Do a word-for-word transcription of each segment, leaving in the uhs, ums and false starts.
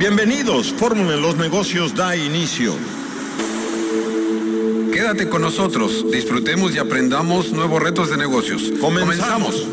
Bienvenidos, Fórmula en los Negocios da inicio. Quédate con nosotros, disfrutemos y aprendamos nuevos retos de negocios. Comenzamos.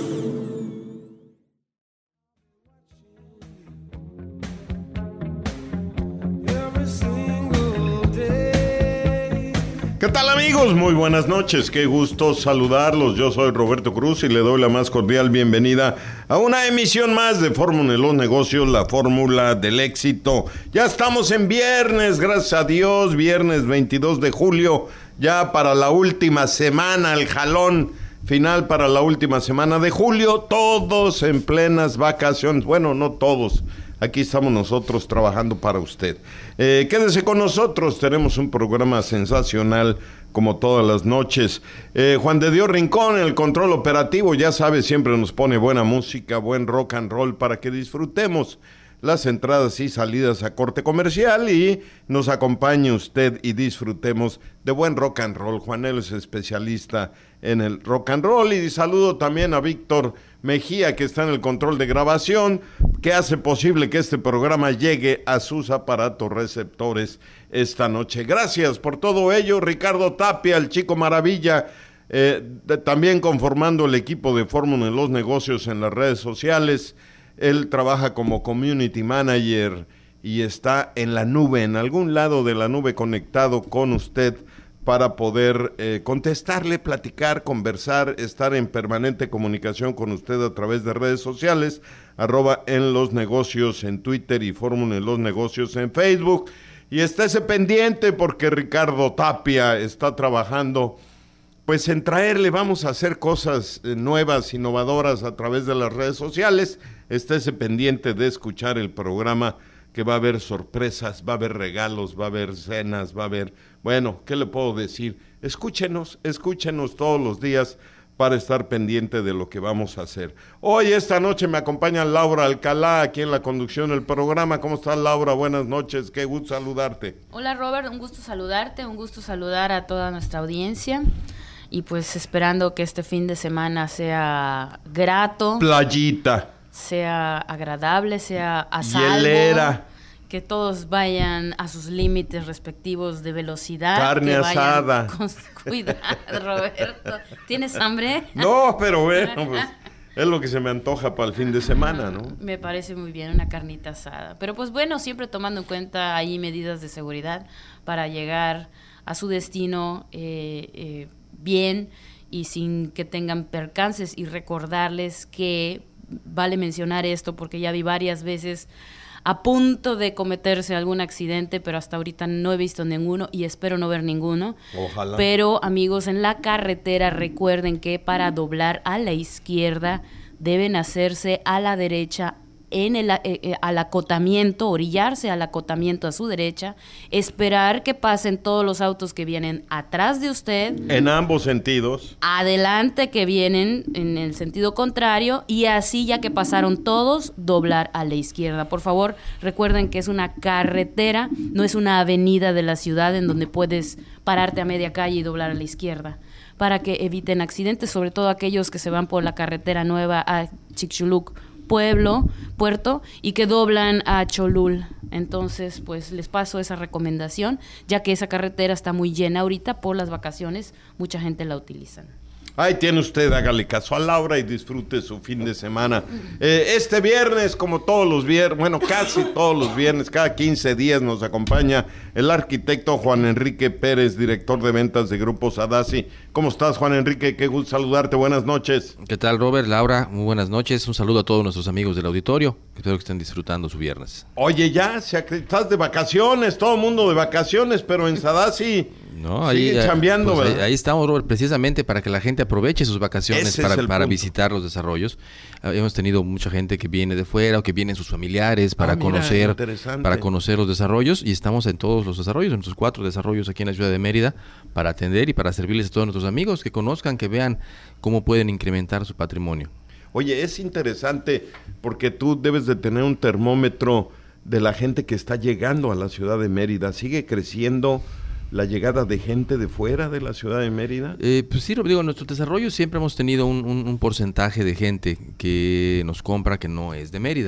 ¿Qué tal, amigos? Muy buenas noches, qué gusto saludarlos. Yo soy Roberto Cruz y le doy la más cordial bienvenida a una emisión más de Fórmula en los Negocios, la fórmula del éxito. Ya estamos en viernes, gracias a Dios, viernes veintidós de julio, ya para la última semana, el jalón final para la última semana de julio, todos en plenas vacaciones. Bueno, no todos. Aquí estamos nosotros trabajando para usted. Eh, quédese con nosotros, tenemos un programa sensacional como todas las noches. Eh, Juan de Dios Rincón, el control operativo, ya sabe, siempre nos pone buena música, buen rock and roll para que disfrutemos las entradas y salidas a corte comercial y nos acompañe usted y disfrutemos de buen rock and roll. Juanelo es especialista en el rock and roll y saludo también a Víctor Mejía, que está en el control de grabación, que hace posible que este programa llegue a sus aparatos receptores esta noche. Gracias por todo ello. Ricardo Tapia, el Chico Maravilla, eh, de, también conformando el equipo de Fórmula en los Negocios en las redes sociales. Él trabaja como community manager y está en la nube, en algún lado de la nube, conectado con usted para poder eh, contestarle, platicar, conversar, estar en permanente comunicación con usted a través de redes sociales, arroba en los negocios en Twitter y Fórmula en los Negocios en Facebook. Y estése pendiente porque Ricardo Tapia está trabajando pues en traerle, vamos a hacer cosas eh, nuevas, innovadoras a través de las redes sociales. Estése pendiente de escuchar el programa, que va a haber sorpresas, va a haber regalos, va a haber cenas, va a haber... Bueno, ¿qué le puedo decir? Escúchenos, escúchenos todos los días para estar pendiente de lo que vamos a hacer. Hoy, esta noche, me acompaña Laura Alcalá, aquí en la conducción del programa. ¿Cómo estás, Laura? Buenas noches, qué gusto saludarte. Hola, Robert, un gusto saludarte, un gusto saludar a toda nuestra audiencia. Y pues esperando que este fin de semana sea grato. Playita. Sea agradable, sea a salvo, hielera, que todos vayan a sus límites respectivos de velocidad. Carne que asada. Con cuidado, Roberto. ¿Tienes hambre? No, pero bueno, pues es lo que se me antoja para el fin de semana, ¿no? Me parece muy bien una carnita asada. Pero pues bueno, siempre tomando en cuenta ahí medidas de seguridad para llegar a su destino eh, eh, bien y sin que tengan percances, y recordarles que vale mencionar esto porque ya vi varias veces a punto de cometerse algún accidente, pero hasta ahorita no he visto ninguno y espero no ver ninguno. Ojalá. Pero amigos, en la carretera recuerden que para doblar a la izquierda deben hacerse a la derecha en el eh, al acotamiento, orillarse al acotamiento a su derecha, esperar que pasen todos los autos que vienen atrás de usted. En ambos sentidos. Adelante que vienen en el sentido contrario, y así ya que pasaron todos, doblar a la izquierda. Por favor, recuerden que es una carretera, no es una avenida de la ciudad en donde puedes pararte a media calle y doblar a la izquierda, para que eviten accidentes, sobre todo aquellos que se van por la carretera nueva a Chicxulub, pueblo, puerto, y que doblan a Cholul. Entonces, pues les paso esa recomendación, ya que esa carretera está muy llena ahorita por las vacaciones, mucha gente la utiliza. Ahí tiene usted, hágale caso a Laura y disfrute su fin de semana. Eh, este viernes, como todos los viernes, bueno, casi todos los viernes, cada quince días nos acompaña el arquitecto Juan Enrique Pérez, director de ventas de Grupo Sadassi. ¿Cómo estás, Juan Enrique? Qué gusto saludarte, buenas noches. ¿Qué tal, Robert, Laura? Muy buenas noches. Un saludo a todos nuestros amigos del auditorio. Espero que estén disfrutando su viernes. Oye, ya, se estás de vacaciones, todo el mundo de vacaciones, pero en Sadassi... No, ahí, sigue chambeando, pues, ¿verdad? Ahí, ahí estamos, Robert, precisamente para que la gente aproveche sus vacaciones Ese para, es el para punto. visitar los desarrollos. Uh, hemos tenido mucha gente que viene de fuera o que vienen sus familiares para Ah, mira, conocer interesante. para conocer los desarrollos, y estamos en todos los desarrollos, en nuestros cuatro desarrollos aquí en la ciudad de Mérida, para atender y para servirles a todos nuestros amigos que conozcan, que vean cómo pueden incrementar su patrimonio. Oye, es interesante porque tú debes de tener un termómetro de la gente que está llegando a la ciudad de Mérida. ¿Sigue creciendo la llegada de gente de fuera de la ciudad de Mérida? Eh, pues sí, digo, en nuestros desarrollos siempre hemos tenido un, un, un porcentaje de gente que nos compra que no es de Mérida.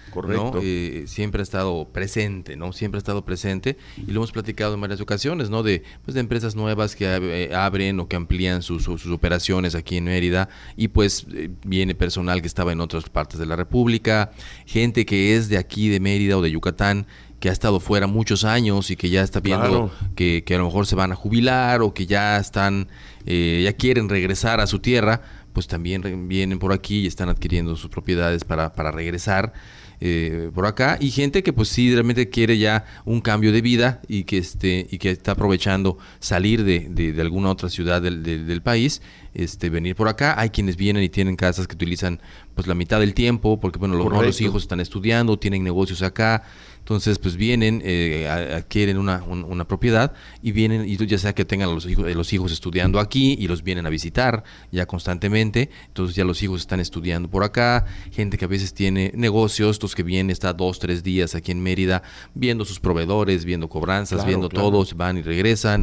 Correcto. ¿no? Eh, siempre ha estado presente, ¿no? Siempre ha estado presente y lo hemos platicado en varias ocasiones, ¿no? De, pues, de empresas nuevas que eh, abren o que amplían sus, sus, sus operaciones aquí en Mérida y pues eh, viene personal que estaba en otras partes de la República, gente que es de aquí de Mérida o de Yucatán, que ha estado fuera muchos años y que ya está viendo claro. que, que a lo mejor se van a jubilar o que ya están, eh, ya quieren regresar a su tierra, pues también re- vienen por aquí y están adquiriendo sus propiedades para, para regresar eh, por acá, y gente que pues sí realmente quiere ya un cambio de vida y que este y que está aprovechando salir de, de, de alguna otra ciudad del, del, del país, este venir por acá. Hay quienes vienen y tienen casas que utilizan pues la mitad del tiempo, porque bueno, los, los hijos están estudiando, tienen negocios acá. Entonces, pues vienen, eh, adquieren una, un, una propiedad y vienen, y ya sea que tengan los hijos, los hijos estudiando aquí y los vienen a visitar ya constantemente, entonces ya los hijos están estudiando por acá, gente que a veces tiene negocios, estos que vienen, está dos, tres días aquí en Mérida, viendo sus proveedores, viendo cobranzas, claro, viendo claro. todos, van y regresan,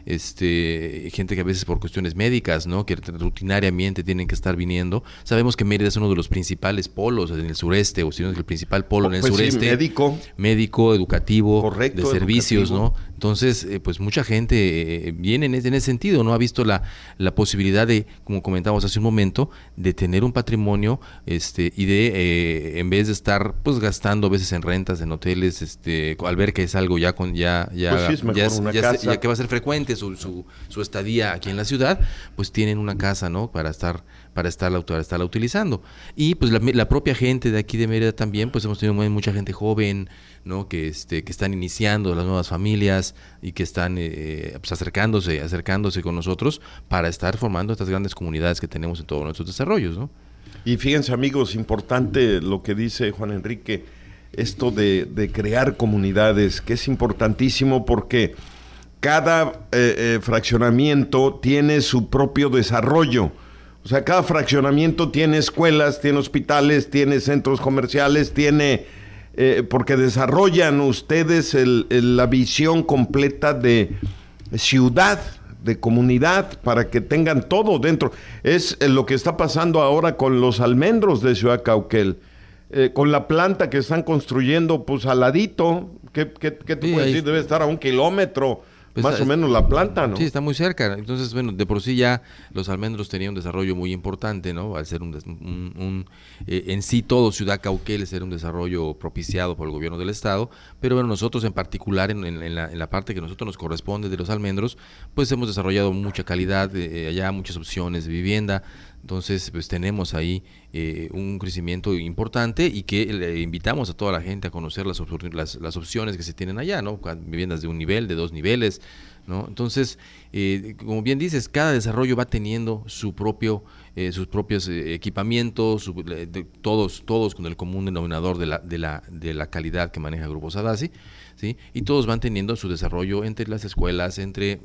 este, gente que a veces por cuestiones médicas, ¿no? Que rutinariamente tienen que estar viniendo. Sabemos que Mérida es uno de los principales polos en el sureste, o si no es el principal polo en el Pues sí, sureste. médico. médico, educativo, Correcto, de servicios, educativo. ¿no? Entonces, eh, pues mucha gente eh, viene en ese, en ese sentido, ¿no? Ha visto la, la posibilidad de, como comentábamos hace un momento, de tener un patrimonio, este, y de, eh, en vez de estar, pues, gastando a veces en rentas, en hoteles, este, al ver que es algo ya con, ya, ya, Pues sí, es mejor ya, una ya, casa. ya que va a ser frecuente su, su, su estadía aquí en la ciudad, pues tienen una casa, ¿no? Para estar, para estarla, para estarla utilizando. Y pues la, la propia gente de aquí de Mérida también, pues hemos tenido mucha gente joven, ¿no? Que este que están iniciando las nuevas familias y que están eh, pues acercándose, acercándose con nosotros para estar formando estas grandes comunidades que tenemos en todos nuestros desarrollos, ¿no? Y fíjense, amigos, importante lo que dice Juan Enrique, esto de, de crear comunidades, que es importantísimo porque cada eh, eh, fraccionamiento tiene su propio desarrollo. O sea, cada fraccionamiento tiene escuelas, tiene hospitales, tiene centros comerciales, tiene... Eh, porque desarrollan ustedes el, el, la visión completa de ciudad, de comunidad, para que tengan todo dentro. Es eh, lo que está pasando ahora con los almendros de Ciudad Cauquel, eh, con la planta que están construyendo, pues al ladito. ¿Qué, qué, qué te Sí, puedes ahí- decir? Debe estar a un kilómetro, Pues más está- o menos la planta, ¿no? Sí, está muy cerca. Entonces, bueno, de por sí ya los almendros tenían un desarrollo muy importante, ¿no? Al ser un, des- un- un, eh, en sí todo Ciudad Cauquel ser un desarrollo propiciado por el gobierno del estado, pero bueno, nosotros en particular en, en- en la, en la parte que a nosotros nos corresponde de los almendros, pues hemos desarrollado mucha calidad eh, allá, muchas opciones de vivienda. Entonces, pues tenemos ahí eh, un crecimiento importante y que le invitamos a toda la gente a conocer las, opor- las, las opciones que se tienen allá, ¿no? Viviendas de un nivel, de dos niveles, ¿no? Entonces, eh, como bien dices, cada desarrollo va teniendo su propio, eh, sus propios eh, equipamientos, su- de- de- todos, todos con el común denominador de la, de la, de la calidad que maneja Grupo Sadasi, ¿sí? Y todos van teniendo su desarrollo entre las escuelas, entre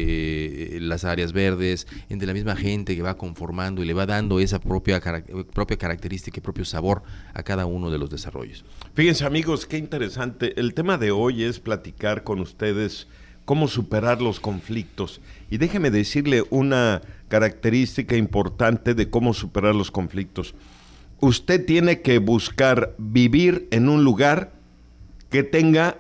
eh, las áreas verdes, entre la misma gente que va conformando y le va dando esa propia, cara- propia característica y propio sabor a cada uno de los desarrollos. Fíjense, amigos, qué interesante. El tema de hoy es platicar con ustedes cómo superar los conflictos. Y déjeme decirle una característica importante de cómo superar los conflictos. Usted tiene que buscar vivir en un lugar que tenga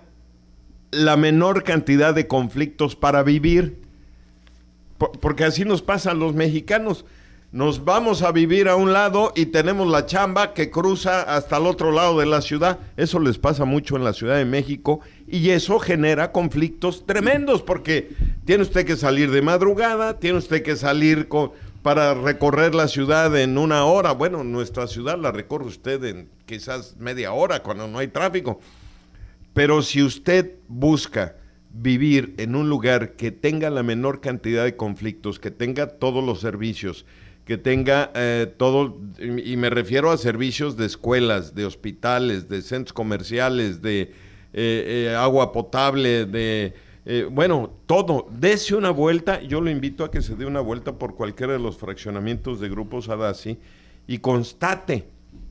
la menor cantidad de conflictos para vivir. Por- porque así nos pasa a los mexicanos. Nos vamos a vivir a un lado y tenemos la chamba que cruza hasta el otro lado de la ciudad. Eso les pasa mucho en la Ciudad de México y eso genera conflictos tremendos porque tiene usted que salir de madrugada, tiene usted que salir con, para recorrer la ciudad en una hora. Bueno, nuestra ciudad la recorre usted en quizás media hora cuando no hay tráfico. Pero si usted busca vivir en un lugar que tenga la menor cantidad de conflictos, que tenga todos los servicios, que tenga eh, todo, y me refiero a servicios de escuelas, de hospitales, de centros comerciales, de eh, eh, agua potable, de, eh, bueno, todo. Dese una vuelta, yo lo invito a que se dé una vuelta por cualquiera de los fraccionamientos de Grupo Sadasi y constate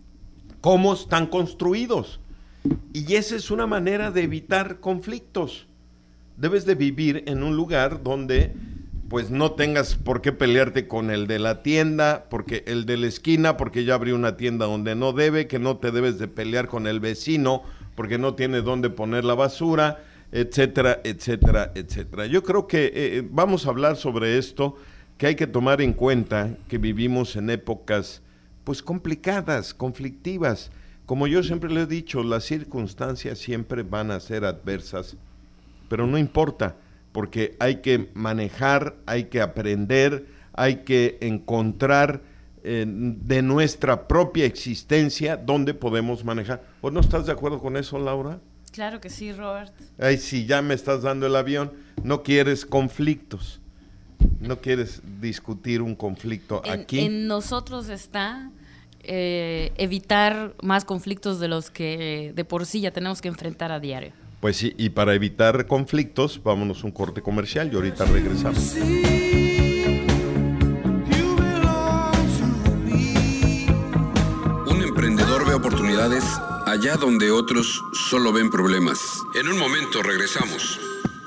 cómo están construidos. Y esa es una manera de evitar conflictos. Debes de vivir en un lugar donde pues no tengas por qué pelearte con el de la tienda, porque el de la esquina, porque ya abrió una tienda donde no debe, que no te debes de pelear con el vecino, porque no tiene dónde poner la basura, etcétera, etcétera, etcétera. Yo creo que eh, vamos a hablar sobre esto, que hay que tomar en cuenta que vivimos en épocas pues complicadas, conflictivas. Como yo siempre le he dicho, las circunstancias siempre van a ser adversas, pero no importa, porque hay que manejar, hay que aprender, hay que encontrar eh, de nuestra propia existencia dónde podemos manejar. ¿O no estás de acuerdo con eso, Laura? Claro que sí, Robert. Ay, si ya me estás dando el avión, no quieres conflictos, no quieres discutir un conflicto en, aquí. En nosotros está eh, evitar más conflictos de los que de por sí ya tenemos que enfrentar a diario. Pues sí, y para evitar conflictos, vámonos a un corte comercial y ahorita regresamos. Un emprendedor ve oportunidades allá donde otros solo ven problemas. En un momento regresamos.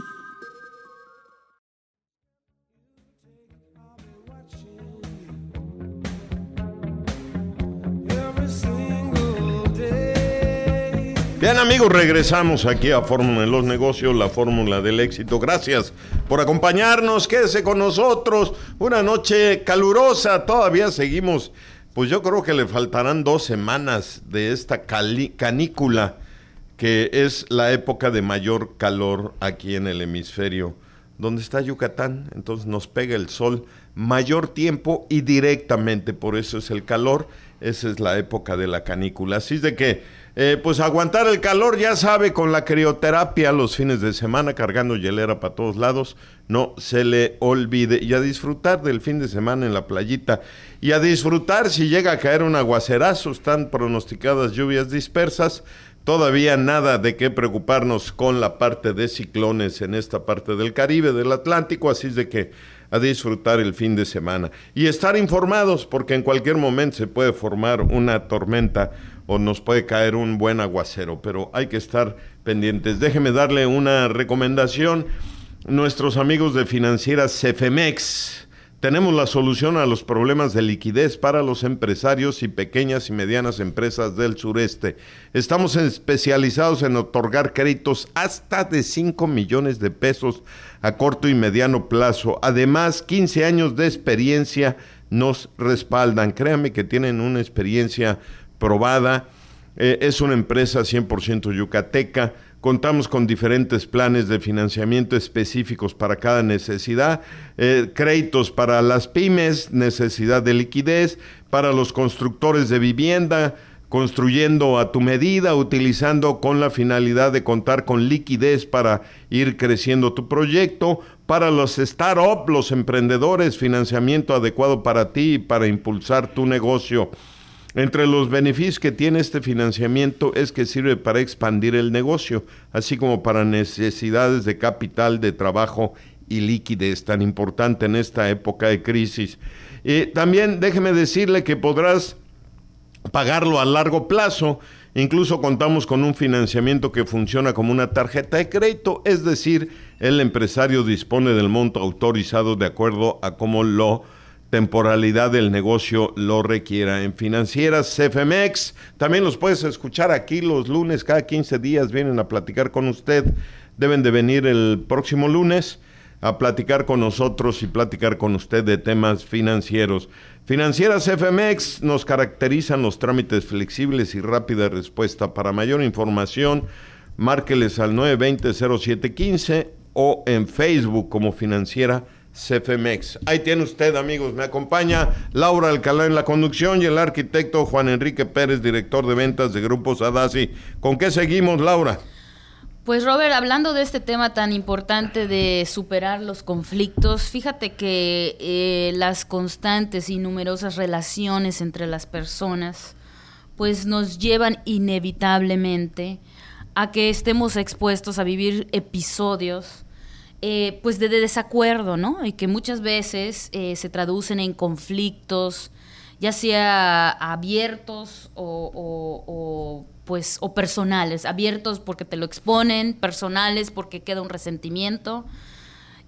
Bien, amigos, regresamos aquí a Fórmula de los Negocios, la fórmula del éxito. Gracias por acompañarnos, quédese con nosotros. Una noche calurosa, todavía seguimos, pues yo creo que le faltarán dos semanas de esta cali- canícula, que es la época de mayor calor aquí en el hemisferio, donde está Yucatán. Entonces nos pega el sol mayor tiempo y directamente, por eso es el calor. Esa es la época de la canícula. Así es de que Eh, pues aguantar el calor, ya sabe, con la crioterapia los fines de semana, cargando hielera para todos lados, no se le olvide. Y a disfrutar del fin de semana en la playita, y a disfrutar si llega a caer un aguacerazo. Están pronosticadas lluvias dispersas, todavía nada de qué preocuparnos con la parte de ciclones en esta parte del Caribe, del Atlántico, así es de que a disfrutar el fin de semana. Y estar informados, porque en cualquier momento se puede formar una tormenta o nos puede caer un buen aguacero, pero hay que estar pendientes. Déjeme darle una recomendación. Nuestros amigos de Financieras Cefemex, tenemos la solución a los problemas de liquidez para los empresarios y pequeñas y medianas empresas del sureste. Estamos especializados en otorgar créditos hasta de cinco millones de pesos a corto y mediano plazo. Además, quince años de experiencia nos respaldan. Créanme que tienen una experiencia probada. Eh, es una empresa cien por ciento yucateca. Contamos con diferentes planes de financiamiento específicos para cada necesidad, eh, créditos para las pymes, necesidad de liquidez, para los constructores de vivienda, construyendo a tu medida, utilizando con la finalidad de contar con liquidez para ir creciendo tu proyecto, para los startups, los emprendedores, financiamiento adecuado para ti y para impulsar tu negocio. Entre los beneficios que tiene este financiamiento es que sirve para expandir el negocio, así como para necesidades de capital, de trabajo y liquidez, tan importante en esta época de crisis. Y también déjeme decirle que podrás pagarlo a largo plazo. Incluso contamos con un financiamiento que funciona como una tarjeta de crédito, es decir, el empresario dispone del monto autorizado de acuerdo a cómo lo temporalidad del negocio lo requiera. En Financieras Cefemex, también los puedes escuchar aquí los lunes, cada quince días vienen a platicar con usted. Deben de venir el próximo lunes a platicar con nosotros y platicar con usted de temas financieros. Financieras Cefemex, nos caracterizan los trámites flexibles y rápida respuesta. Para mayor información, márqueles al nueve dos cero, cero siete uno cinco o en Facebook como Financiera Cefemex. Ahí tiene usted, amigos. Me acompaña Laura Alcalá en la conducción y el arquitecto Juan Enrique Pérez, director de ventas de Grupo Sadasi. ¿Con qué seguimos, Laura? Pues Robert, hablando de este tema tan importante de superar los conflictos, fíjate que eh, las constantes y numerosas relaciones entre las personas pues nos llevan inevitablemente a que estemos expuestos a vivir episodios Eh, pues de, de desacuerdo, ¿no? Y que muchas veces eh, se traducen en conflictos, ya sea abiertos o, o, o pues o personales, abiertos porque te lo exponen, personales porque queda un resentimiento.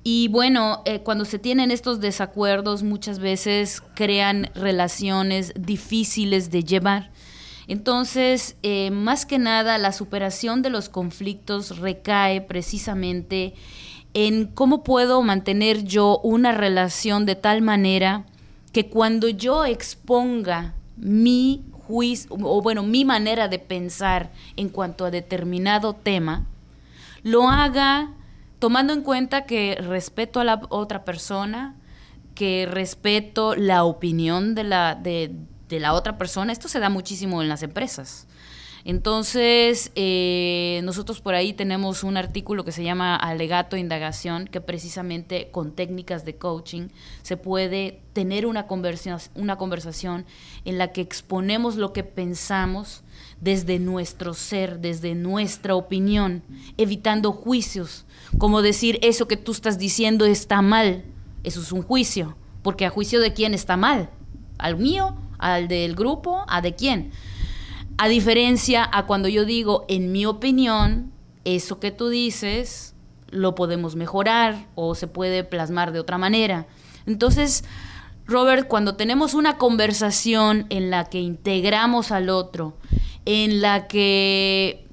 Y bueno, eh, cuando se tienen estos desacuerdos, muchas veces crean relaciones difíciles de llevar. Entonces, eh, más que nada, la superación de los conflictos recae precisamente en cómo puedo mantener yo una relación de tal manera que cuando yo exponga mi juicio, o bueno, mi manera de pensar en cuanto a determinado tema, lo haga tomando en cuenta que respeto a la otra persona, que respeto la opinión de la, de, de la otra persona. Esto se da muchísimo en las empresas. Entonces, eh, nosotros por ahí tenemos un artículo que se llama Alegato e Indagación, que precisamente con técnicas de coaching se puede tener una conversa- una conversación en la que exponemos lo que pensamos desde nuestro ser, desde nuestra opinión, evitando juicios, como decir eso que tú estás diciendo está mal. Eso es un juicio, porque ¿a juicio de quién está mal? ¿Al mío? ¿Al del grupo? ¿A de quién? A diferencia a cuando yo digo, en mi opinión, eso que tú dices lo podemos mejorar o se puede plasmar de otra manera. Entonces, Robert, cuando tenemos una conversación en la que integramos al otro, en la que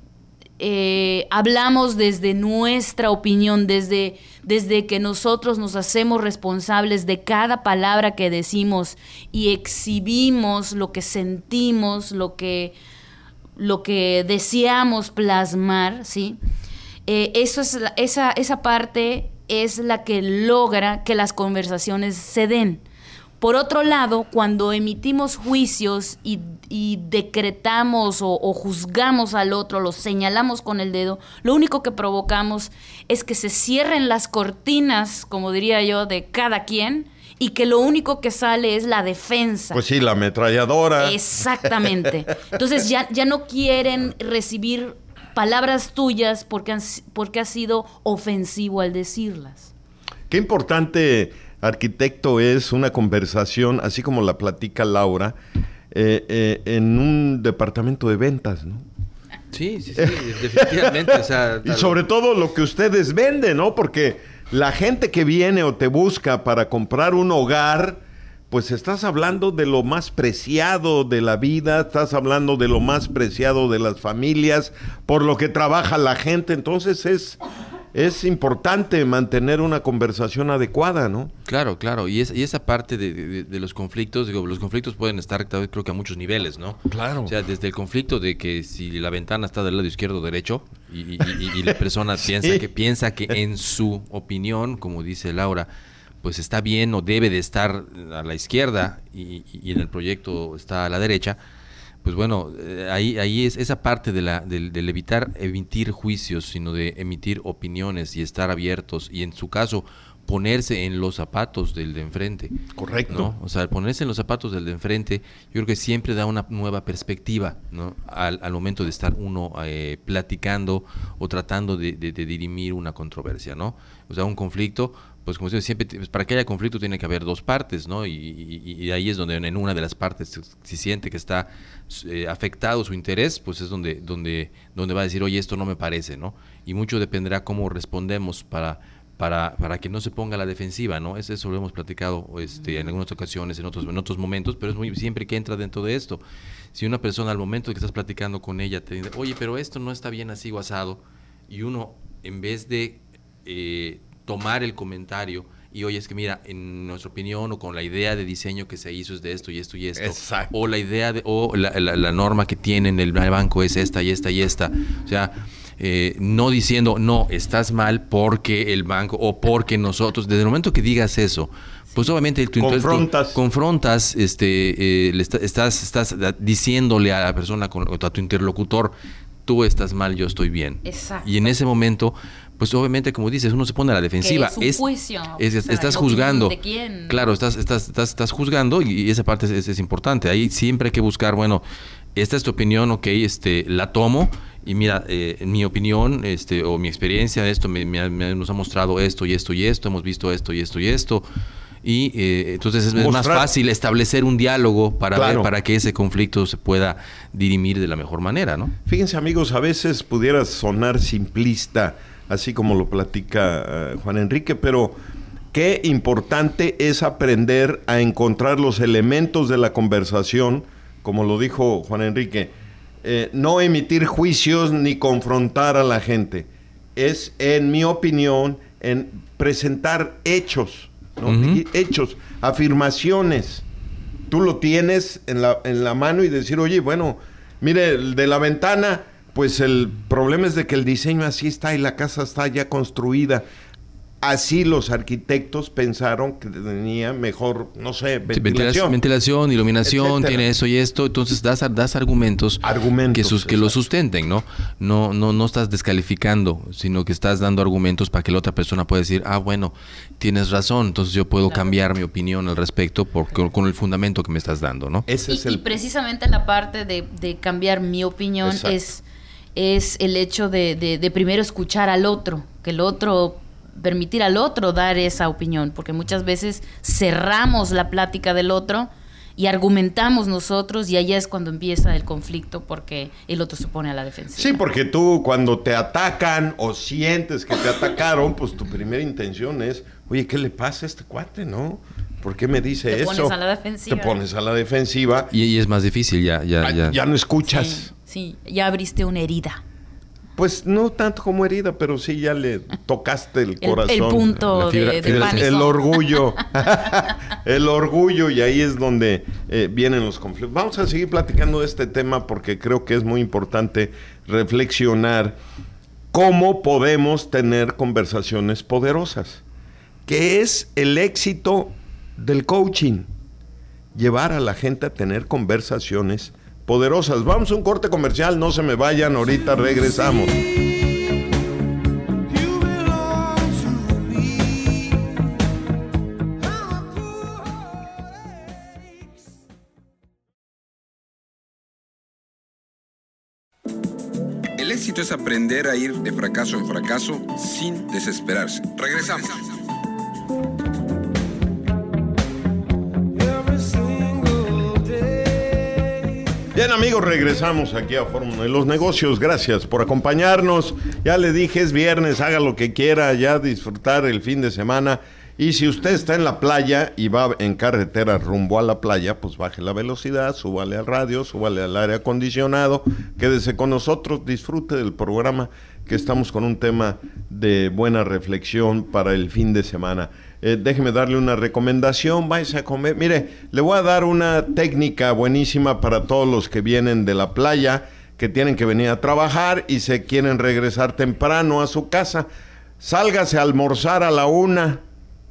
eh, hablamos desde nuestra opinión, desde, desde que nosotros nos hacemos responsables de cada palabra que decimos y exhibimos lo que sentimos, lo que, lo que deseamos plasmar, ¿sí? Eh, eso es la, esa, esa parte es la que logra que las conversaciones se den. Por otro lado, cuando emitimos juicios y, y decretamos o, o juzgamos al otro, lo señalamos con el dedo, lo único que provocamos es que se cierren las cortinas, como diría yo, de cada quien, y que lo único que sale es la defensa. Pues sí, la ametralladora. Exactamente. Entonces ya, ya no quieren recibir palabras tuyas porque, han, porque has sido ofensivo al decirlas. Qué importante, arquitecto, es una conversación, así como la platica Laura, eh, eh, en un departamento de ventas, ¿no? Sí, sí, sí, definitivamente. O sea, y sobre todo lo que ustedes venden, ¿no? Porque la gente que viene o te busca para comprar un hogar, pues estás hablando de lo más preciado de la vida, estás hablando de lo más preciado de las familias, por lo que trabaja la gente. Entonces es... Es importante mantener una conversación adecuada, ¿no? Claro, claro. Y, es, y esa parte de, de, de los conflictos, digo, los conflictos pueden estar, tal vez, creo que a muchos niveles, ¿no? Claro. O sea, desde el conflicto de que si la ventana está del lado izquierdo o derecho y, y, y, y la persona sí. piensa que piensa que en su opinión, como dice Laura, pues está bien o debe de estar a la izquierda y, y en el proyecto está a la derecha. Pues bueno, eh, ahí ahí es esa parte de la del, del evitar emitir juicios, sino de emitir opiniones y estar abiertos y en su caso ponerse en los zapatos del de enfrente. Correcto. ¿No? O sea, ponerse en los zapatos del de enfrente, yo creo que siempre da una nueva perspectiva, ¿no? Al, al momento de estar uno eh, platicando o tratando de, de, de dirimir una controversia, ¿no? O sea, un conflicto, pues como digo, siempre, pues para que haya conflicto tiene que haber dos partes, ¿no? Y, y, y ahí es donde en una de las partes si siente que está eh, afectado su interés, pues es donde, donde, donde va a decir, oye, esto no me parece, ¿no? Y mucho dependerá cómo respondemos para Para, para que no se ponga a la defensiva, ¿no? Eso, eso lo hemos platicado este, en algunas ocasiones, en otros, en otros momentos, pero es muy siempre que entra dentro de esto. Si una persona al momento que estás platicando con ella te dice, oye, pero esto no está bien así o asado, y uno, en vez de eh, tomar el comentario y oye, es que mira, en nuestra opinión o con la idea de diseño que se hizo es de esto y esto y esto. Exacto. O la idea de, o la, la, la norma que tienen el banco es esta y esta y esta. O sea, Eh, no diciendo, no, estás mal porque el banco o porque nosotros, desde el momento que digas eso, pues obviamente tu, confrontas, tu, confrontas este, eh, le está, estás, estás diciéndole a la persona, con, a tu interlocutor, tú estás mal, yo estoy bien. Exacto. Y en ese momento, pues obviamente, como dices, uno se pone a la defensiva. Que es un es, juicio. Es, es, o sea, estás juzgando. ¿De quién? Claro, estás, estás, estás, estás juzgando y, y esa parte es, es importante. Ahí siempre hay que buscar, bueno, esta es tu opinión, ok, este, la tomo. Y mira, eh, en mi opinión, este, o mi experiencia de esto, me, me, me, nos ha mostrado esto y esto y esto, hemos visto esto y esto y esto. Y eh, entonces es, es más fácil establecer un diálogo para claro. ver, para que ese conflicto se pueda dirimir de la mejor manera, ¿no? Fíjense, amigos, a veces pudiera sonar simplista así como lo platica uh, Juan Enrique, pero qué importante es aprender a encontrar los elementos de la conversación, como lo dijo Juan Enrique, eh, no emitir juicios ni confrontar a la gente. Es, en mi opinión, en presentar hechos, ¿no? Uh-huh. Hechos, afirmaciones. Tú lo tienes en la, en la mano y decir, oye, bueno, mire, el de la ventana, pues el problema es de que el diseño así está y la casa está ya construida. Así los arquitectos pensaron que tenía mejor, no sé, ventilación. Ventilación, iluminación, etcétera. Tiene eso y esto. Entonces das, das argumentos, argumentos que, sus, que lo sustenten, ¿no? No, no, no estás descalificando, sino que estás dando argumentos para que la otra persona pueda decir, ah, bueno, tienes razón, entonces yo puedo claro. cambiar mi opinión al respecto por, con el fundamento que me estás dando, ¿no? Ese es y, el... y precisamente la parte de, de cambiar mi opinión es, es el hecho de, de, de primero escuchar al otro, que el otro... permitir al otro dar esa opinión, porque muchas veces cerramos la plática del otro y argumentamos nosotros y allá es cuando empieza el conflicto porque el otro se pone a la defensiva. Sí, porque tú cuando te atacan o sientes que te atacaron, pues tu primera intención es, oye, ¿qué le pasa a este cuate, no? ¿Por qué me dice te eso? Te pones a la defensiva. Te pones a la defensiva. Y, y es más difícil, ya, ya, ah, ya. Ya no escuchas. Sí, sí, ya abriste una herida. Pues no tanto como herida, pero sí ya le tocaste el, el corazón. El punto fibra, de, de el, pánico. El orgullo. El orgullo, y ahí es donde eh, vienen los conflictos. Vamos a seguir platicando de este tema porque creo que es muy importante reflexionar cómo podemos tener conversaciones poderosas. ¿Qué es el éxito del coaching? Llevar a la gente a tener conversaciones poderosas. Vamos a un corte comercial, no se me vayan, ahorita regresamos. El éxito es aprender a ir de fracaso en fracaso sin desesperarse. Regresamos. Bien, amigos, regresamos aquí a Fórmula de los Negocios. Gracias por acompañarnos. Ya le dije, es viernes, haga lo que quiera, ya disfrutar el fin de semana. Y si usted está en la playa y va en carretera rumbo a la playa, pues baje la velocidad, súbale al radio, súbale al aire acondicionado, quédese con nosotros, disfrute del programa, que estamos con un tema de buena reflexión para el fin de semana. Eh, déjeme darle una recomendación, váyase a comer. Mire, le voy a dar una técnica buenísima para todos los que vienen de la playa, que tienen que venir a trabajar y se quieren regresar temprano a su casa. Sálgase a almorzar a la una,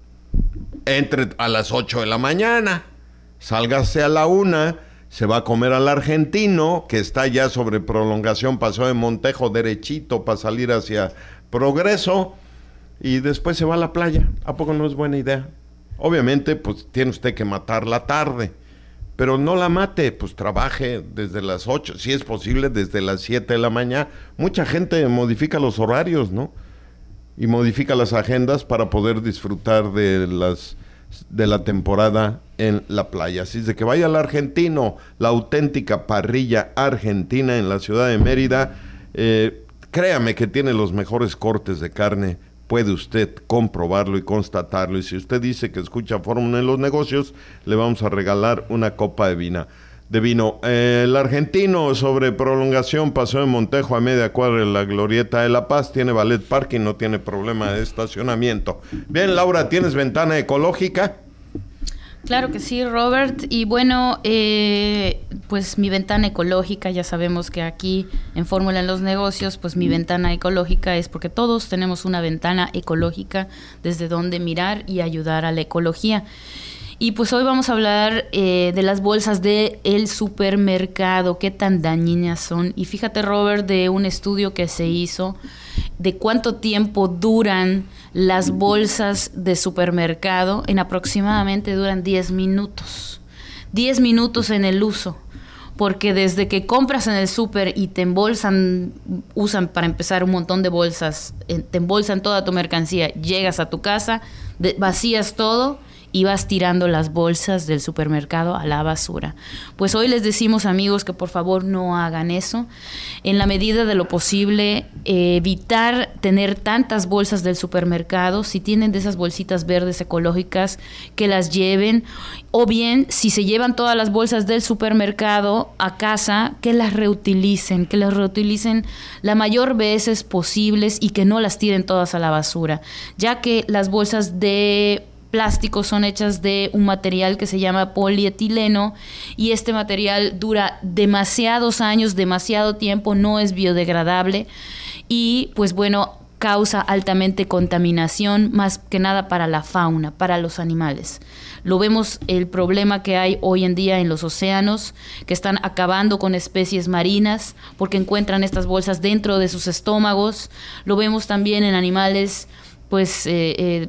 entre a las ocho de la mañana. Sálgase a la una, se va a comer al Argentino, que está ya sobre Prolongación Paseo de Montejo, derechito para salir hacia Progreso. Y después se va a la playa. ¿A poco no es buena idea? Obviamente, pues tiene usted que matar la tarde. Pero no la mate, pues trabaje desde las ocho, si es posible desde las siete de la mañana. Mucha gente modifica los horarios, ¿no? Y modifica las agendas para poder disfrutar de las de la temporada en la playa. Así es de que vaya al Argentino, la auténtica parrilla argentina en la ciudad de Mérida. Eh, créame que tiene los mejores cortes de carne. Puede usted comprobarlo y constatarlo. Y si usted dice que escucha Fórmula en los Negocios, le vamos a regalar una copa de vino. De vino. Eh, el Argentino, sobre Prolongación, Paseo de Montejo, a media cuadra de la Glorieta de La Paz, tiene valet parking, no tiene problema de estacionamiento. Bien, Laura, ¿tienes ventana ecológica? Claro que sí, Robert. Y bueno, eh, pues mi ventana ecológica, ya sabemos que aquí en Fórmula en los Negocios, pues mi ventana ecológica es porque todos tenemos una ventana ecológica desde donde mirar y ayudar a la ecología. Y pues hoy vamos a hablar eh, de las bolsas del supermercado, qué tan dañinas son. Y fíjate, Robert, de un estudio que se hizo de cuánto tiempo duran las bolsas de supermercado. En aproximadamente duran diez minutos. diez minutos en el uso. Porque desde que compras en el súper y te embolsan, usan para empezar un montón de bolsas, te embolsan toda tu mercancía, llegas a tu casa, de, vacías todo y vas tirando las bolsas del supermercado a la basura. Pues hoy les decimos, amigos, que por favor no hagan eso. En la medida de lo posible, eh, evitar tener tantas bolsas del supermercado. Si tienen de esas bolsitas verdes ecológicas, que las lleven, o bien si se llevan todas las bolsas del supermercado a casa, que las reutilicen, que las reutilicen la mayor veces posibles y que no las tiren todas a la basura, ya que las bolsas de plástico son hechas de un material que se llama polietileno y este material dura demasiados años, demasiado tiempo, no es biodegradable y pues bueno, causa altamente contaminación, más que nada para la fauna, para los animales. Lo vemos el problema que hay hoy en día en los océanos, que están acabando con especies marinas porque encuentran estas bolsas dentro de sus estómagos. Lo vemos también en animales, pues, eh, eh,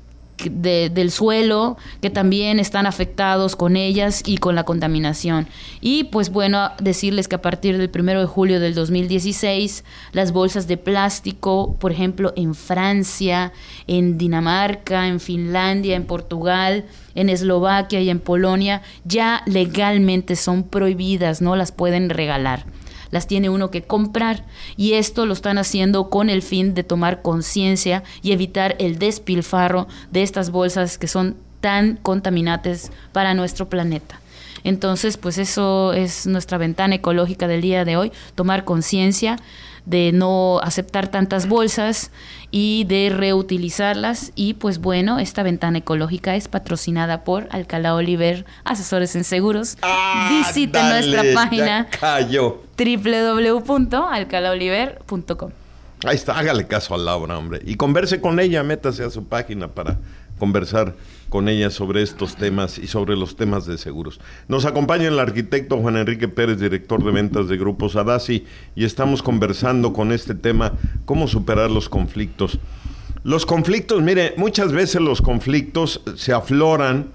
De, del suelo, que también están afectados con ellas y con la contaminación. Y pues bueno, decirles que a partir del primero de julio del dos mil dieciséis, las bolsas de plástico, por ejemplo, en Francia, en Dinamarca, en Finlandia, en Portugal, en Eslovaquia y en Polonia, ya legalmente son prohibidas, no las pueden regalar. Las tiene uno que comprar y esto lo están haciendo con el fin de tomar conciencia y evitar el despilfarro de estas bolsas que son tan contaminantes para nuestro planeta. Entonces, pues eso es nuestra ventana ecológica del día de hoy, tomar conciencia de no aceptar tantas bolsas y de reutilizarlas. Y pues bueno, esta ventana ecológica es patrocinada por Alcalá Oliver, asesores en seguros. Ah, Visiten dale, nuestra página doble u doble u doble u punto punto alcalá oliver punto com. Ahí está, hágale caso a Laura, hombre. Y converse con ella, métase a su página para conversar con ella sobre estos temas y sobre los temas de seguros. Nos acompaña el arquitecto Juan Enrique Pérez, director de ventas de Grupo Sadassi, y estamos conversando con este tema, cómo superar los conflictos. Los conflictos, mire, muchas veces los conflictos se afloran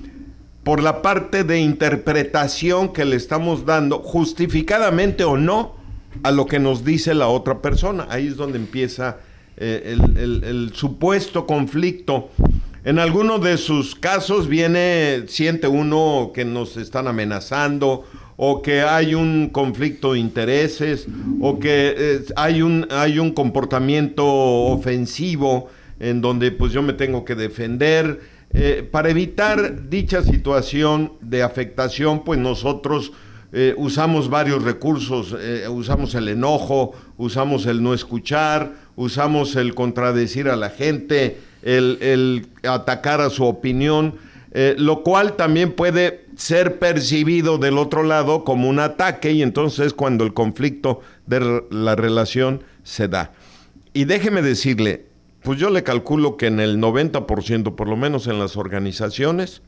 por la parte de interpretación que le estamos dando, justificadamente o no, a lo que nos dice la otra persona. Ahí es donde empieza eh, el, el, el supuesto conflicto. En algunos de sus casos viene, siente uno que nos están amenazando, o que hay un conflicto de intereses, o que eh, hay un hay un comportamiento ofensivo en donde pues yo me tengo que defender. Eh, para evitar dicha situación de afectación, pues nosotros eh, usamos varios recursos, eh, usamos el enojo, usamos el no escuchar, usamos el contradecir a la gente, el, el atacar a su opinión, eh, lo cual también puede ser percibido del otro lado como un ataque, y entonces cuando el conflicto de la relación se da. Y déjeme decirle, pues yo le calculo que en el noventa por ciento, por lo menos en las organizaciones,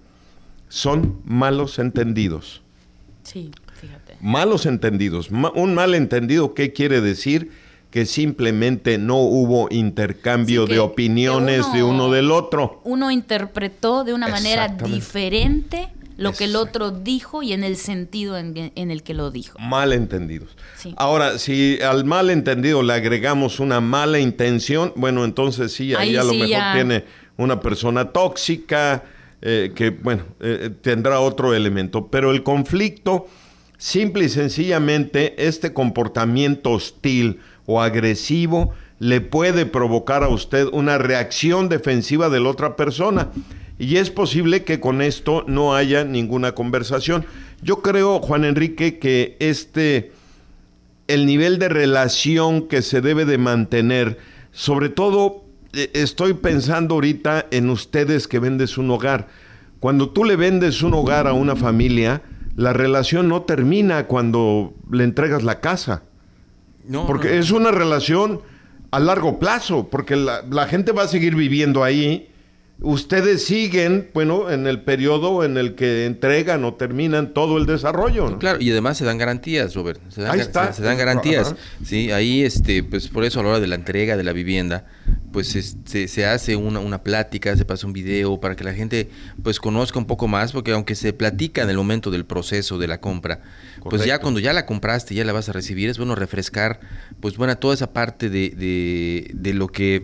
son malos entendidos. Sí, fíjate. Malos entendidos. Ma- un mal entendido, ¿qué quiere decir? Que simplemente no hubo intercambio sí, que, de opiniones uno, de uno del otro. Uno interpretó de una manera diferente lo que el otro dijo y en el sentido en, en el que lo dijo. Malentendidos. Sí. Ahora, si al malentendido le agregamos una mala intención, bueno, entonces sí, ahí, ahí a lo sí mejor ya... tiene una persona tóxica, eh, que, bueno, eh, tendrá otro elemento. Pero el conflicto, simple y sencillamente, este comportamiento hostil o agresivo le puede provocar a usted una reacción defensiva de la otra persona. Y es posible que con esto no haya ninguna conversación. Yo creo, Juan Enrique, que este, el nivel de relación que se debe de mantener, sobre todo eh, estoy pensando ahorita en ustedes que vendes un hogar. Cuando tú le vendes un hogar a una familia, la relación no termina cuando le entregas la casa. No, porque no, no. Es una relación a largo plazo, porque la, la gente va a seguir viviendo ahí. Ustedes siguen, bueno, en el periodo en el que entregan o terminan todo el desarrollo, ¿no? Claro, y además se dan garantías, Robert. Se dan, ahí está. Se, se dan garantías. Ajá. Sí, ahí, este, pues por eso a la hora de la entrega de la vivienda, pues este, se hace una, una plática, se pasa un video para que la gente, pues conozca un poco más, porque aunque se platica en el momento del proceso de la compra, correcto, pues ya cuando ya la compraste, ya la vas a recibir, es bueno refrescar, pues bueno, toda esa parte de, de, de lo que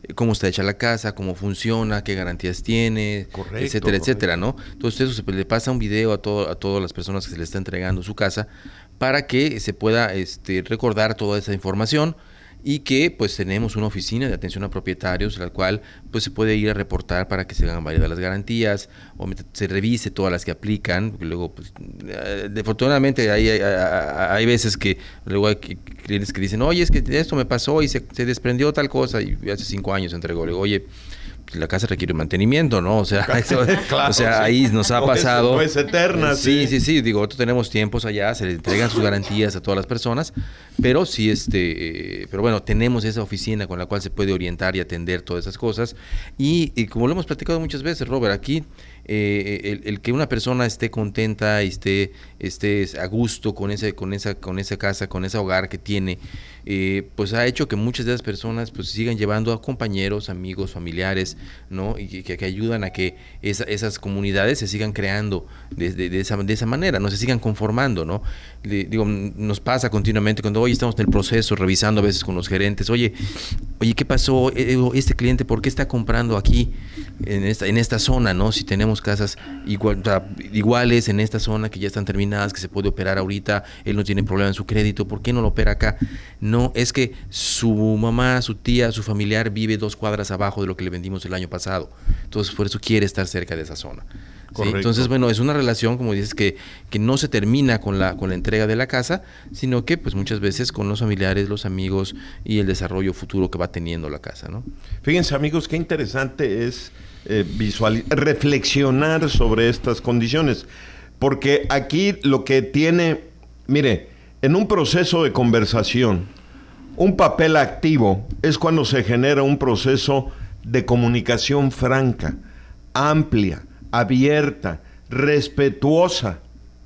cómo está hecha la casa, cómo funciona, qué garantías tiene, correcto, etcétera, correcto. etcétera, ¿no? Entonces eso se le pasa un video a todo, a todas las personas que se le está entregando su casa para que se pueda este, recordar toda esa información y que pues tenemos una oficina de atención a propietarios, la cual pues se puede ir a reportar para que se hagan válidas las garantías o se revise todas las que aplican, porque luego pues desafortunadamente hay, hay, hay veces que luego hay clientes que dicen, oye, es que esto me pasó y se, se desprendió tal cosa y hace cinco años se entregó, le digo, oye, la casa requiere mantenimiento, ¿no? O sea, eso, claro, o sea, sí. Ahí nos ha no pasado. Es, no es eterna, sí, sí. Sí, sí, digo, nosotros tenemos tiempos allá, se le entregan sus garantías a todas las personas, pero sí, este, eh, pero bueno, tenemos esa oficina con la cual se puede orientar y atender todas esas cosas. Y, y como lo hemos platicado muchas veces, Robert, aquí eh, el, el que una persona esté contenta y esté, esté a gusto con ese, con esa, con esa casa, con ese hogar que tiene, eh, pues ha hecho que muchas de esas personas pues sigan llevando a compañeros, amigos, familiares, ¿no? Y que, que ayudan a que esa, esas comunidades se sigan creando de, de, de, esa, de esa manera, no se sigan conformando, ¿no? Le, digo, nos pasa continuamente cuando hoy estamos en el proceso, revisando a veces con los gerentes, oye, oye, ¿qué pasó? Este cliente, ¿por qué está comprando aquí en esta, en esta zona, ¿no? Si tenemos casas igual, o sea, iguales en esta zona que ya están terminadas, que se puede operar ahorita, él no tiene problema en su crédito, ¿por qué no lo opera acá? No, es que su mamá, su tía, su familiar vive dos cuadras abajo de lo que le vendimos el año pasado. Entonces, por eso quiere estar cerca de esa zona. ¿Sí? Entonces, bueno, es una relación, como dices, que, que no se termina con la, con la entrega de la casa, sino que pues muchas veces con los familiares, los amigos y el desarrollo futuro que va teniendo la casa, ¿no? Fíjense, amigos, qué interesante es eh, visual, reflexionar sobre estas condiciones, porque aquí lo que tiene, mire, en un proceso de conversación, un papel activo es cuando se genera un proceso de comunicación franca, amplia, abierta, respetuosa,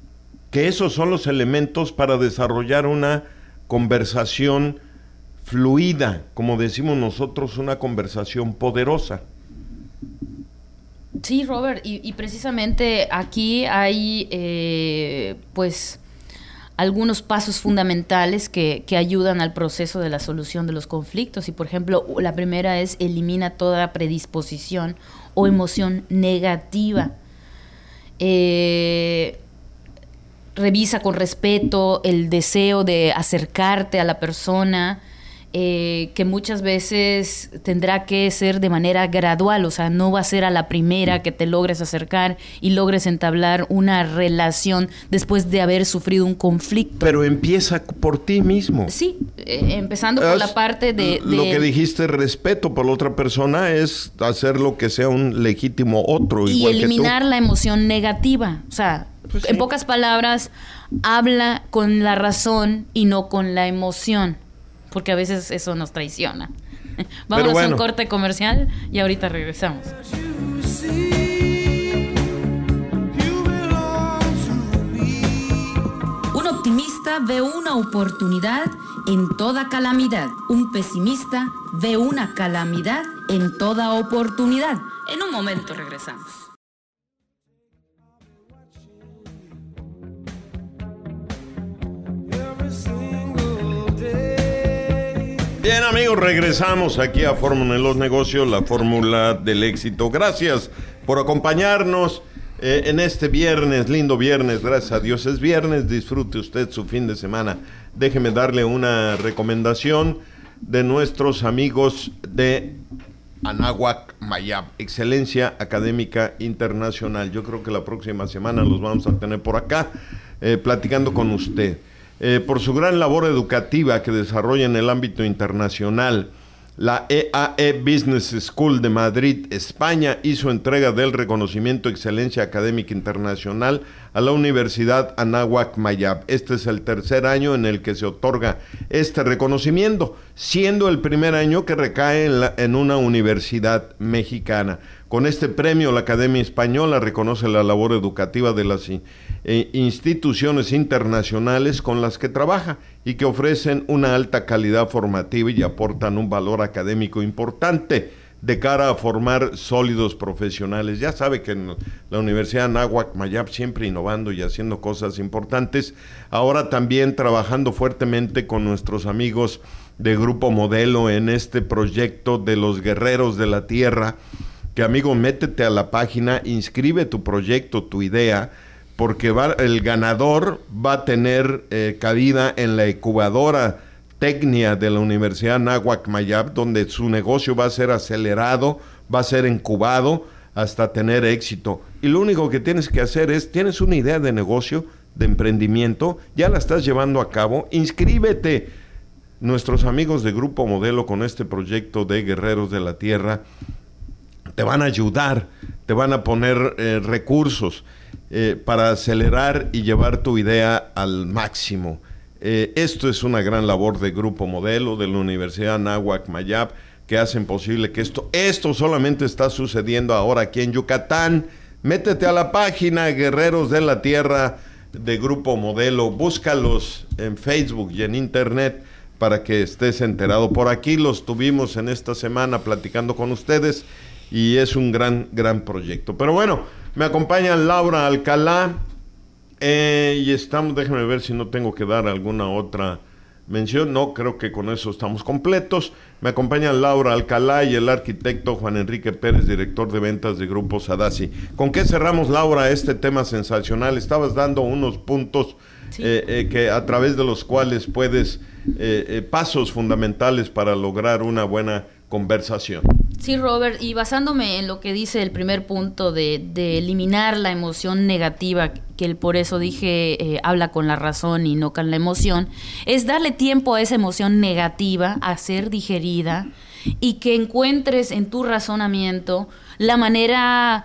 que esos son los elementos para desarrollar una conversación fluida, como decimos nosotros, una conversación poderosa. Sí, Robert, y, y precisamente aquí hay eh, pues algunos pasos fundamentales que, que ayudan al proceso de la solución de los conflictos. Y por ejemplo, la primera es elimina toda predisposición o emoción negativa. Eh, revisa con respeto el deseo de acercarte a la persona, eh, que muchas veces tendrá que ser de manera gradual, o sea, no va a ser a la primera que te logres acercar y logres entablar una relación después de haber sufrido un conflicto. Pero empieza por ti mismo. Sí, eh, empezando por es, la parte de, de... Lo que dijiste, respeto por la otra persona, es hacer lo que sea un legítimo otro, y igual eliminar que tú. la emoción negativa, o sea, pues en sí. Pocas palabras, habla con la razón y no con la emoción, porque a veces eso nos traiciona. Vámonos bueno. a un corte comercial y ahorita regresamos. Un optimista ve una oportunidad en toda calamidad. Un pesimista ve una calamidad en toda oportunidad. En un momento regresamos. Bien, amigos, regresamos aquí a Fórmula en los Negocios, la fórmula del éxito. Gracias por acompañarnos eh, en este viernes, lindo viernes, gracias a Dios es viernes, disfrute usted su fin de semana. Déjeme darle una recomendación de nuestros amigos de Anáhuac Mayab, Excelencia Académica Internacional. Yo creo que la próxima semana los vamos a tener por acá, eh, platicando con usted. Eh, por su gran labor educativa que desarrolla en el ámbito internacional, la E A E Business School de Madrid, España, hizo entrega del reconocimiento Excelencia Académica Internacional a la Universidad Anáhuac Mayab. Este es el tercer año en el que se otorga este reconocimiento, siendo el primer año que recae en, la, en una universidad mexicana. Con este premio, la Academia Española reconoce la labor educativa de las eh, instituciones internacionales con las que trabaja y que ofrecen una alta calidad formativa y aportan un valor académico importante. de cara a formar sólidos profesionales. Ya sabe que en la Universidad Anáhuac Mayap siempre innovando y haciendo cosas importantes, ahora también trabajando fuertemente con nuestros amigos de Grupo Modelo en este proyecto de los Guerreros de la Tierra, que amigo, métete a la página, inscribe tu proyecto, tu idea, porque va, el ganador va a tener eh, cabida en la incubadora Tecnia de la Universidad Anáhuac Mayap, donde su negocio va a ser acelerado, va a ser incubado hasta tener éxito. Y lo único que tienes que hacer es, tienes una idea de negocio, de emprendimiento, ya la estás llevando a cabo, inscríbete. Nuestros amigos de Grupo Modelo con este proyecto de Guerreros de la Tierra te van a ayudar, te van a poner eh, recursos eh, para acelerar y llevar tu idea al máximo. Eh, esto es una gran labor de Grupo Modelo, de la Universidad Anáhuac Mayap, que hacen posible que esto, esto solamente está sucediendo ahora aquí en Yucatán. Métete a la página Guerreros de la Tierra de Grupo Modelo, búscalos en Facebook y en Internet para que estés enterado. Por aquí los tuvimos en esta semana platicando con ustedes y es un gran, gran proyecto. Pero bueno, me acompaña Laura Alcalá eh, y estamos, déjenme ver si no tengo que dar alguna otra mención. No, creo que con eso estamos completos. Me acompañan Laura Alcalá y el arquitecto Juan Enrique Pérez, director de ventas de Grupo Sadasi. ¿Con qué cerramos, Laura, este tema sensacional? Estabas dando unos puntos sí. eh, eh, que a través de los cuales puedes, eh, eh, pasos fundamentales para lograr una buena conversación. Sí, Robert, y basándome en lo que dice el primer punto de, de eliminar la emoción negativa, que el, por eso dije eh, habla con la razón y no con la emoción, es darle tiempo a esa emoción negativa a ser digerida y que encuentres en tu razonamiento la manera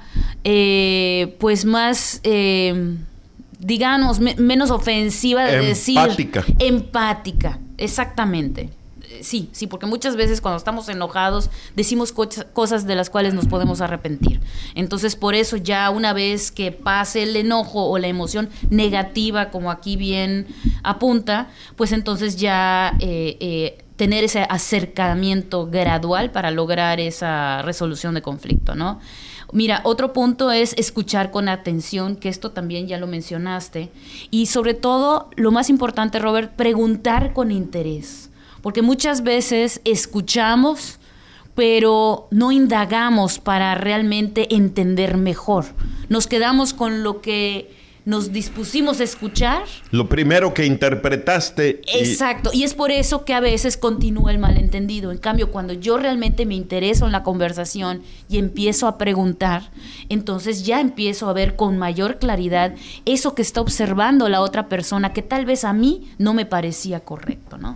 eh, pues más eh, digamos me, menos ofensiva de empática. decir empática, exactamente. Sí, sí, porque muchas veces cuando estamos enojados decimos co- cosas de las cuales nos podemos arrepentir. Entonces, por eso ya una vez que pase el enojo o la emoción negativa, como aquí bien apunta, pues entonces ya eh, eh, tener ese acercamiento gradual para lograr esa resolución de conflicto, ¿no? Mira, otro punto es escuchar con atención, que esto también ya lo mencionaste. Y sobre todo, lo más importante, Robert, preguntar con interés. Porque muchas veces escuchamos, pero no indagamos para realmente entender mejor. Nos quedamos con lo que nos dispusimos a escuchar. Lo primero que interpretaste. Y... Exacto, y es por eso que a veces continúa el malentendido. En cambio, cuando yo realmente me intereso en la conversación y empiezo a preguntar, entonces ya empiezo a ver con mayor claridad eso que está observando la otra persona, que tal vez a mí no me parecía correcto, ¿no?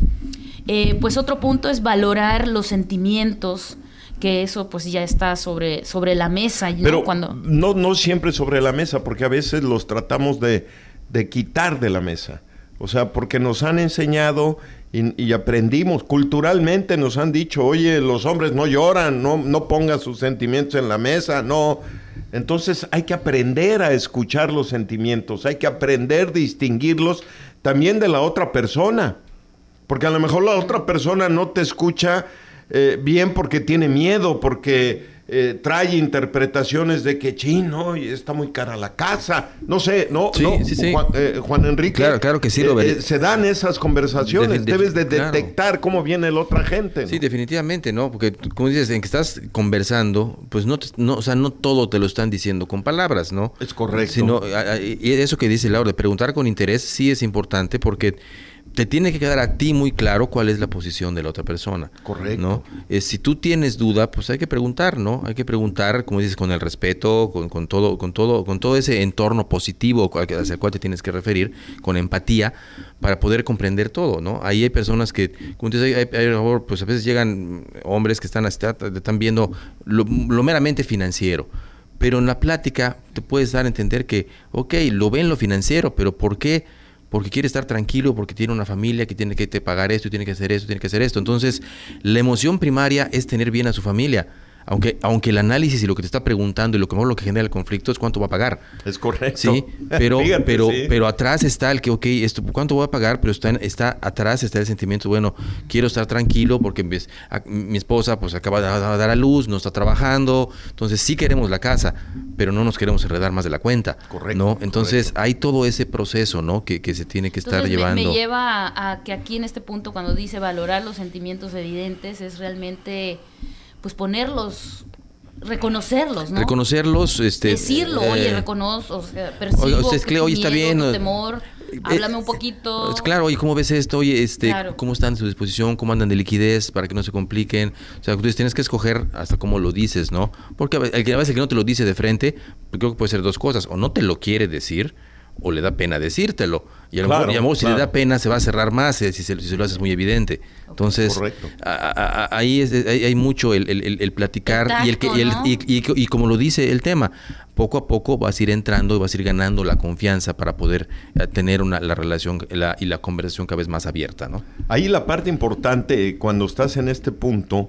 Eh, pues otro punto es valorar los sentimientos, que eso pues ya está sobre, sobre la mesa. ¿No? Pero Cuando... no, no siempre sobre la mesa, porque a veces los tratamos de, de quitar de la mesa. O sea, porque nos han enseñado y, y aprendimos, culturalmente nos han dicho, oye, los hombres no lloran, no, no pongan sus sentimientos en la mesa, no. Entonces hay que aprender a escuchar los sentimientos, hay que aprender a distinguirlos también de la otra persona. Porque a lo mejor la otra persona no te escucha eh, bien porque tiene miedo, porque eh, trae interpretaciones de que, chino, está muy cara la casa. No sé, ¿no? Sí, no sí, sí. Juan, eh, Juan Enrique. Claro, claro que sí, eh, Robert. eh, se dan esas conversaciones. Defin- Debes de claro. detectar cómo viene la otra gente, ¿no? Sí, definitivamente, ¿no? Porque, como dices, en que estás conversando, pues no, te, no, o sea, no todo te lo están diciendo con palabras, ¿no? Es correcto. Sino, a, a, y eso que dice Laura, de preguntar con interés, sí es importante porque te tiene que quedar a ti muy claro cuál es la posición de la otra persona. Correcto. ¿No? Eh, si tú tienes duda, pues hay que preguntar, ¿no? Hay que preguntar, como dices, con el respeto, con, con todo, con todo, con todo ese entorno positivo hacia el cual te tienes que referir, con empatía, para poder comprender todo, ¿no? Ahí hay personas que, como dices, hay, hay, hay, pues a veces llegan hombres que están, están viendo lo, lo meramente financiero. Pero en la plática te puedes dar a entender que, ok, lo ven lo financiero, pero ¿por qué? Porque quiere estar tranquilo, porque tiene una familia que tiene que te pagar esto, tiene que hacer esto, tiene que hacer esto. Entonces, la emoción primaria es tener bien a su familia. Aunque, aunque el análisis y lo que te está preguntando y lo que mejor lo que genera el conflicto es cuánto va a pagar. Es correcto. Sí, pero, Fíjate, pero, sí. pero atrás está el que, ok, esto, ¿cuánto voy a pagar? Pero está, está atrás está el sentimiento, bueno, quiero estar tranquilo porque mi, a, mi esposa pues acaba de dar a luz, no está trabajando, entonces sí queremos la casa, pero no nos queremos enredar más de la cuenta. Correcto. ¿no? Entonces correcto. hay todo ese proceso, ¿no? Que, que se tiene que estar Entonces, llevando. Me, me lleva a, a que aquí en este punto, cuando dice valorar los sentimientos evidentes, es realmente pues ponerlos, reconocerlos, ¿no? Reconocerlos, este... Decirlo, eh, oye, reconozco, o sea, percibo oye, usted, que tu oye, está miedo, bien, tu eh, temor, eh, háblame un poquito. Claro, oye, ¿cómo ves esto? Oye, este, Claro. ¿cómo están a su disposición? ¿Cómo andan de liquidez para que no se compliquen? O sea, entonces tienes que escoger hasta cómo lo dices, ¿no? Porque el que a veces el que no te lo dice de frente, creo que puede ser dos cosas, o no te lo quiere decir, o le da pena decírtelo. Y a lo Claro, mejor, y a lo mejor si claro. le da pena se va a cerrar más eh, si, se, si se lo haces muy evidente. Entonces, Correcto. a, a, a, ahí es, hay, hay mucho el, el, el, el platicar El y, el que, tacto, y, el, ¿no? y, y, y como lo dice el tema, poco a poco vas a ir entrando y vas a ir ganando la confianza para poder eh, tener una, la relación la, y la conversación cada vez más abierta, ¿no? Ahí la parte importante eh, cuando estás en este punto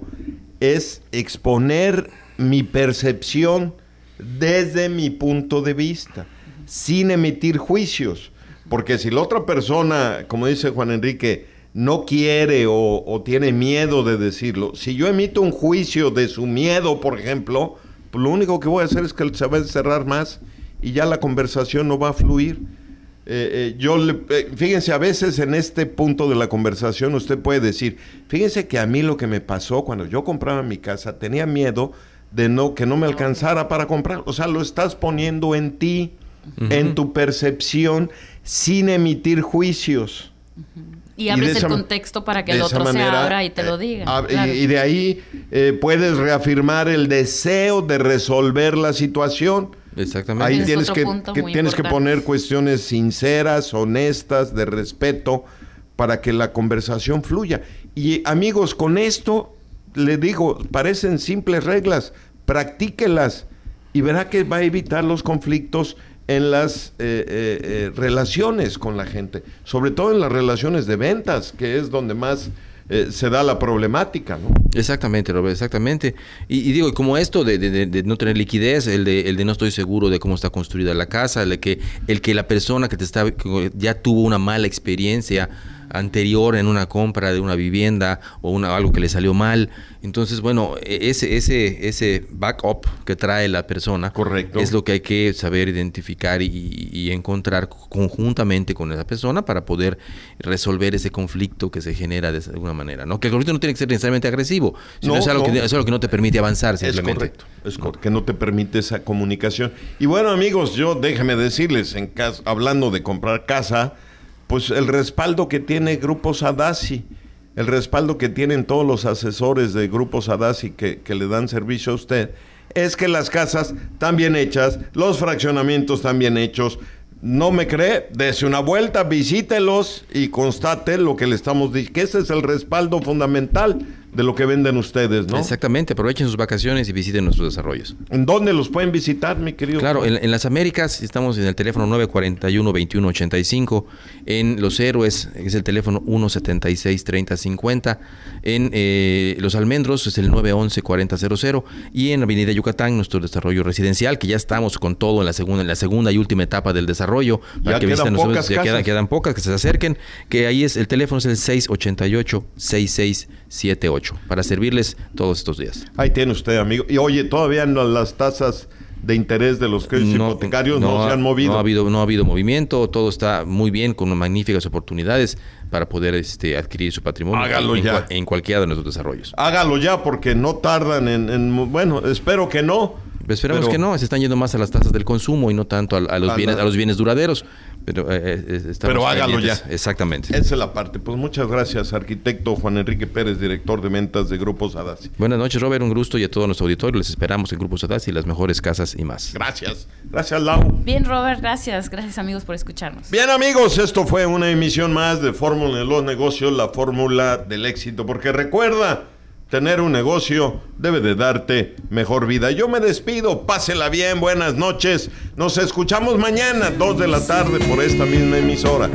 es exponer mi percepción desde mi punto de vista, sin emitir juicios. Porque si la otra persona, como dice Juan Enrique, no quiere o, o tiene miedo de decirlo, si yo emito un juicio de su miedo, por ejemplo, pues lo único que voy a hacer es que se va a encerrar más y ya la conversación no va a fluir. Eh, eh, yo le, eh, fíjense, a veces en este punto de la conversación usted puede decir, fíjense que a mí lo que me pasó cuando yo compraba mi casa, tenía miedo de no que no me alcanzara para comprar. O sea, lo estás poniendo en ti, uh-huh. en tu percepción, sin emitir juicios. Uh-huh. Y abres y el esa, contexto para que el otro manera, se abra y te eh, lo diga. A, claro. y, y de ahí eh, puedes reafirmar el deseo de resolver la situación. Exactamente. Ahí es tienes, que, que, tienes que poner cuestiones sinceras, honestas, de respeto, para que la conversación fluya. Y amigos, con esto, le digo, parecen simples reglas, practíquelas y verá que va a evitar los conflictos en las eh, eh, eh, relaciones con la gente, sobre todo en las relaciones de ventas, que es donde más eh, se da la problemática, ¿no? Exactamente, Robert, exactamente. Y, y digo, como esto de, de, de no tener liquidez, el de, el de no estoy seguro de cómo está construida la casa, el de que, el que la persona que te está que ya tuvo una mala experiencia anterior en una compra de una vivienda o una, algo que le salió mal. Entonces, bueno, ese, ese, ese backup que trae la persona, correcto, es lo que hay que saber identificar y, y encontrar conjuntamente con esa persona para poder resolver ese conflicto que se genera de alguna manera, ¿no? Que el conflicto no tiene que ser necesariamente agresivo, sino no, es, algo no. que, es algo que no te permite avanzar simplemente. Es correcto, es correcto, que no te permite esa comunicación. Y bueno, amigos, yo déjenme decirles, en caso, hablando de comprar casa, pues el respaldo que tiene Grupo Sadassi, el respaldo que tienen todos los asesores de Grupo Sadassi que, que le dan servicio a usted, es que las casas están bien hechas, los fraccionamientos están bien hechos. No me cree, dése una vuelta, visítelos y constate lo que le estamos diciendo, que ese es el respaldo fundamental de lo que venden ustedes, ¿no? Exactamente, aprovechen sus vacaciones y visiten nuestros desarrollos. ¿En dónde los pueden visitar, mi querido? Claro, en, en las Américas estamos en el teléfono nueve cuatro uno, veintiuno ochenta y cinco, en Los Héroes es el teléfono uno setenta y seis, treinta cincuenta, en eh, Los Almendros es el nueve once, cuarenta cero cero y en Avenida Yucatán nuestro desarrollo residencial, que ya estamos con todo en la segunda, en la segunda y última etapa del desarrollo. Ya que quedan pocas ya casas. Quedan, quedan pocas, que se acerquen, que ahí es el teléfono es el seis ochenta y ocho, sesenta y seis setenta y ocho para servirles todos estos días. Ahí tiene usted, amigo. Y oye, todavía no, las tasas de interés de los créditos no, hipotecarios no, no se han movido. No ha habido, no ha habido movimiento, todo está muy bien, con magníficas oportunidades para poder este, adquirir su patrimonio. Hágalo en, ya. En, en cualquiera de nuestros desarrollos. Hágalo ya, porque no tardan en, en bueno, espero que no. Pues esperamos pero, que no, se están yendo más a las tasas del consumo y no tanto a, a los a bienes, la, a los bienes duraderos. Pero, eh, pero hágalo pendientes. ya. Exactamente. Esa es la parte. Pues muchas gracias, arquitecto Juan Enrique Pérez, director de ventas de Grupo Sadassi. Buenas noches, Robert, un gusto, y a todo nuestro auditorio les esperamos en Grupo Sadassi, las mejores casas y más. Gracias. Gracias, Lau. Bien, Robert, gracias. Gracias, amigos, por escucharnos. Bien, amigos, esto fue una emisión más de Fórmula de los Negocios, la fórmula del éxito. Porque recuerda, tener un negocio debe de darte mejor vida. Yo me despido, pásela bien, buenas noches. Nos escuchamos mañana, dos de la tarde, por esta misma emisora.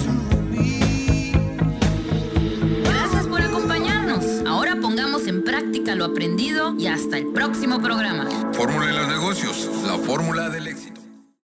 Gracias por acompañarnos. Ahora pongamos en práctica práctica lo aprendido y hasta el próximo programa. Fórmula de los negocios, la fórmula del éxito.